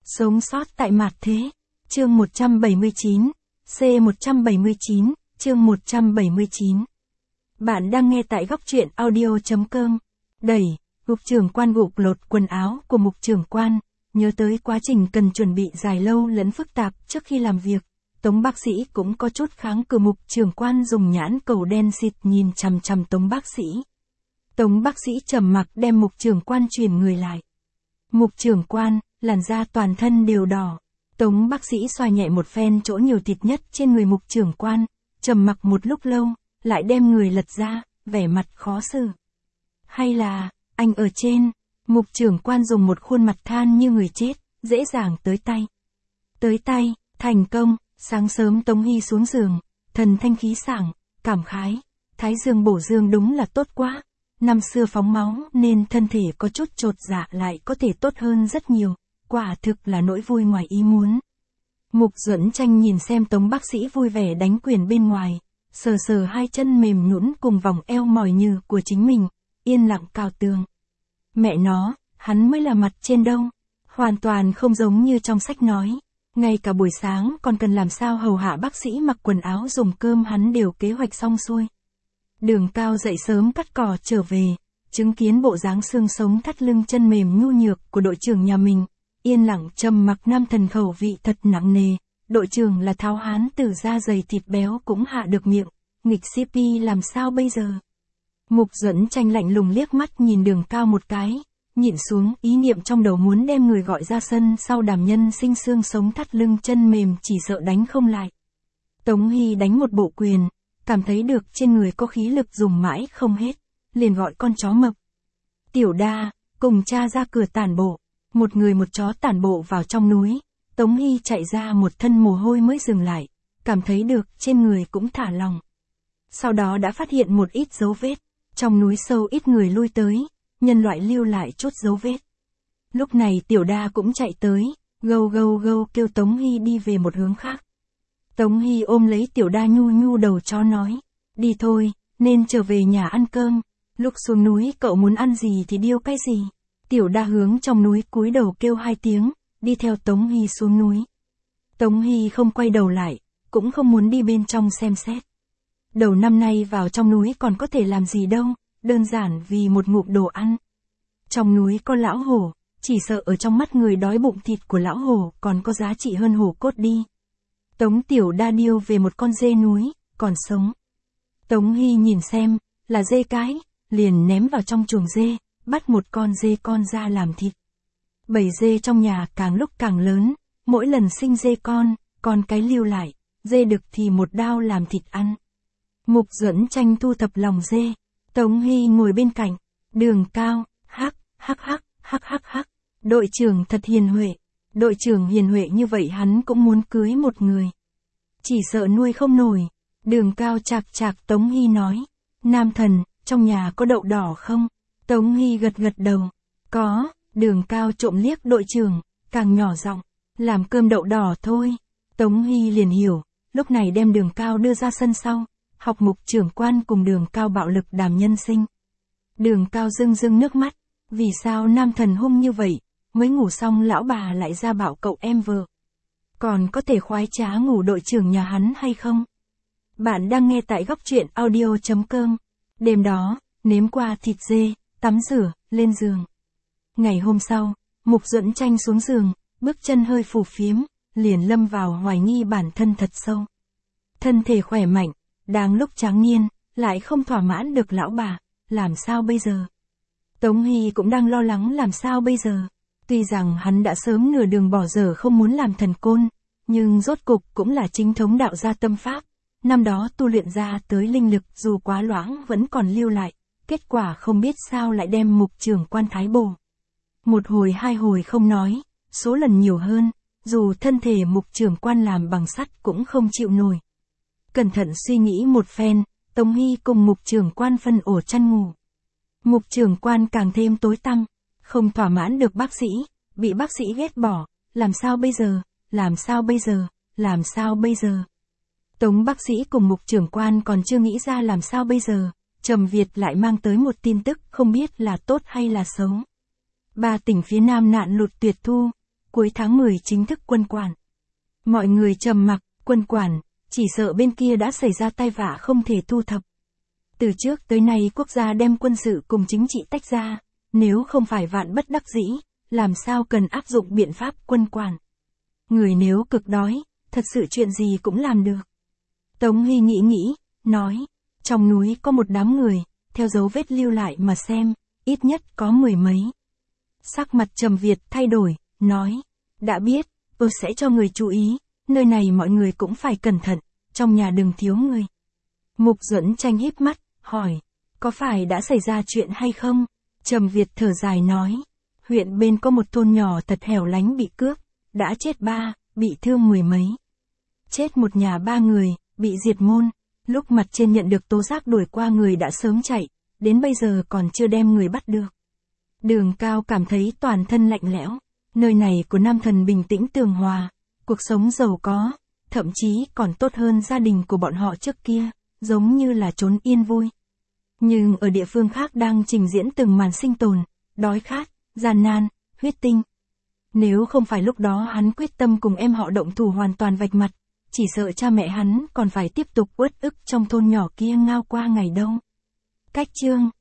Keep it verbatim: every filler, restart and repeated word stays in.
Sống sót tại mạt thế. Chương một trăm bảy mươi chín. C một trăm bảy mươi chín, chương một trăm bảy mươi chín. Bạn đang nghe tại góc truyện audio.com. Đẩy, mục trưởng quan gục lột quần áo của mục trưởng quan, nhớ tới quá trình cần chuẩn bị dài lâu lẫn phức tạp trước khi làm việc. Tống bác sĩ cũng có chút kháng cự. Mục trưởng quan dùng nhãn cầu đen xịt nhìn chằm chằm Tống bác sĩ. Tống bác sĩ trầm mặc đem mục trưởng quan chuyển người lại. Mục trưởng quan, làn da toàn thân đều đỏ. Tống bác sĩ xoa nhẹ một phen chỗ nhiều thịt nhất trên người mục trưởng quan, trầm mặc một lúc lâu, lại đem người lật ra, vẻ mặt khó xử. Hay là, anh ở trên, mục trưởng quan dùng một khuôn mặt than như người chết, dễ dàng tới tay. Tới tay, thành công, sáng sớm Tống Hy xuống giường, thần thanh khí sảng, cảm khái, thái dương bổ dương đúng là tốt quá. Năm xưa phóng máu nên thân thể có chút chột dạ lại có thể tốt hơn rất nhiều, quả thực là nỗi vui ngoài ý muốn. Mục Duẫn Tranh nhìn xem Tống bác sĩ vui vẻ đánh quyền bên ngoài, sờ sờ hai chân mềm nhũn cùng vòng eo mỏi nhừ của chính mình, yên lặng cào tường. Mẹ nó, hắn mới là mặt trên đâu, hoàn toàn không giống như trong sách nói. Ngay cả buổi sáng còn cần làm sao hầu hạ bác sĩ mặc quần áo dùng cơm hắn đều kế hoạch xong xuôi. Đường Cao dậy sớm cắt cỏ trở về, chứng kiến bộ dáng xương sống thắt lưng chân mềm nhu nhược của đội trưởng nhà mình, yên lặng trầm mặc. Nam thần khẩu vị thật nặng nề, đội trưởng là tháo hán tử da dày thịt béo cũng hạ được miệng, nghịch xê pê làm sao bây giờ? Mục Duẫn Tranh lạnh lùng liếc mắt nhìn Đường Cao một cái, nhịn xuống ý niệm trong đầu muốn đem người gọi ra sân sau đàm nhân sinh xương sống thắt lưng chân mềm chỉ sợ đánh không lại. Tống Hy đánh một bộ quyền, cảm thấy được trên người có khí lực dùng mãi không hết, liền gọi con chó mập. Tiểu Đa, cùng cha ra cửa tản bộ, một người một chó tản bộ vào trong núi, Tống Hy chạy ra một thân mồ hôi mới dừng lại, cảm thấy được trên người cũng thả lòng. Sau đó đã phát hiện một ít dấu vết, trong núi sâu ít người lui tới, nhân loại lưu lại chút dấu vết. Lúc này Tiểu Đa cũng chạy tới, gâu gâu gâu kêu Tống Hy đi về một hướng khác. Tống Hy ôm lấy Tiểu Đa nhu nhu đầu chó nói, đi thôi, nên trở về nhà ăn cơm, lúc xuống núi cậu muốn ăn gì thì điêu cái gì. Tiểu Đa hướng trong núi cúi đầu kêu hai tiếng, đi theo Tống Hy xuống núi. Tống Hy không quay đầu lại, cũng không muốn đi bên trong xem xét. Đầu năm nay vào trong núi còn có thể làm gì đâu, đơn giản vì một ngụm đồ ăn. Trong núi có lão hổ, chỉ sợ ở trong mắt người đói bụng thịt của lão hổ còn có giá trị hơn hổ cốt đi. Tống Tiểu Đa điêu về một con dê núi, còn sống. Tống Hy nhìn xem, là dê cái, liền ném vào trong chuồng dê, bắt một con dê con ra làm thịt. Bầy dê trong nhà càng lúc càng lớn, mỗi lần sinh dê con, con cái lưu lại, dê đực thì một đao làm thịt ăn. Mục Duẫn Tranh thu thập lòng dê, Tống Hy ngồi bên cạnh, Đường Cao, hắc, hắc hắc, hắc hắc hắc, đội trưởng thật hiền huệ. Đội trưởng hiền huệ như vậy hắn cũng muốn cưới một người. Chỉ sợ nuôi không nổi. Đường Cao chạc chạc Tống Hy nói. Nam thần, trong nhà có đậu đỏ không? Tống Hy gật gật đầu. Có, Đường Cao trộm liếc đội trưởng, càng nhỏ giọng, làm cơm đậu đỏ thôi. Tống Hy liền hiểu, lúc này đem Đường Cao đưa ra sân sau, học mục trưởng quan cùng Đường Cao bạo lực đàm nhân sinh. Đường Cao rưng rưng nước mắt, vì sao nam thần hung như vậy? Mới ngủ xong lão bà lại ra bảo cậu em vợ. Còn có thể khoái trá ngủ đội trưởng nhà hắn hay không? Bạn đang nghe tại góc truyện audio.com. Đêm đó, nếm qua thịt dê, tắm rửa, lên giường. Ngày hôm sau, Mục Duẫn Tranh xuống giường, bước chân hơi phù phiếm, liền lâm vào hoài nghi bản thân thật sâu. Thân thể khỏe mạnh, đang lúc tráng niên, lại không thỏa mãn được lão bà, làm sao bây giờ? Tống Hy cũng đang lo lắng làm sao bây giờ. Tuy rằng hắn đã sớm nửa đường bỏ dở không muốn làm thần côn, nhưng rốt cục cũng là chính thống đạo gia tâm pháp. Năm đó tu luyện ra tới linh lực dù quá loãng vẫn còn lưu lại, kết quả không biết sao lại đem mục trưởng quan thái bổ. Một hồi hai hồi không nói, số lần nhiều hơn, dù thân thể mục trưởng quan làm bằng sắt cũng không chịu nổi. Cẩn thận suy nghĩ một phen, Tống Hy cùng mục trưởng quan phân ổ chăn ngủ. Mục trưởng quan càng thêm tối tăm. Không thỏa mãn được bác sĩ, bị bác sĩ ghét bỏ, làm sao bây giờ, làm sao bây giờ, làm sao bây giờ. Tống bác sĩ cùng mục trưởng quan còn chưa nghĩ ra làm sao bây giờ, Trầm Việt lại mang tới một tin tức không biết là tốt hay là xấu. Ba tỉnh phía Nam nạn lụt tuyệt thu, cuối tháng mười chính thức quân quản. Mọi người trầm mặc, quân quản, chỉ sợ bên kia đã xảy ra tai vạ không thể thu thập. Từ trước tới nay quốc gia đem quân sự cùng chính trị tách ra, nếu không phải vạn bất đắc dĩ, làm sao cần áp dụng biện pháp quân quản. Người nếu cực đói, thật sự chuyện gì cũng làm được. Tống Huy nghĩ nghĩ, nói, trong núi có một đám người, theo dấu vết lưu lại mà xem, ít nhất có mười mấy. Sắc mặt Trầm Việt thay đổi, nói, đã biết, tôi sẽ cho người chú ý, nơi này mọi người cũng phải cẩn thận, trong nhà đừng thiếu người. Mục Duẫn Tranh híp mắt, hỏi, có phải đã xảy ra chuyện hay không? Trầm Việt thở dài nói, huyện bên có một thôn nhỏ thật hẻo lánh bị cướp, đã chết ba, bị thương mười mấy. Chết một nhà ba người, bị diệt môn, lúc mặt trên nhận được tố giác đuổi qua người đã sớm chạy, đến bây giờ còn chưa đem người bắt được. Đường Cao cảm thấy toàn thân lạnh lẽo, nơi này của Nam Thần bình tĩnh tường hòa, cuộc sống giàu có, thậm chí còn tốt hơn gia đình của bọn họ trước kia, giống như là trốn yên vui. Nhưng ở địa phương khác đang trình diễn từng màn sinh tồn, đói khát, gian nan, huyết tinh. Nếu không phải lúc đó hắn quyết tâm cùng em họ động thủ hoàn toàn vạch mặt, chỉ sợ cha mẹ hắn còn phải tiếp tục uất ức trong thôn nhỏ kia ngao qua ngày đông. Cách chương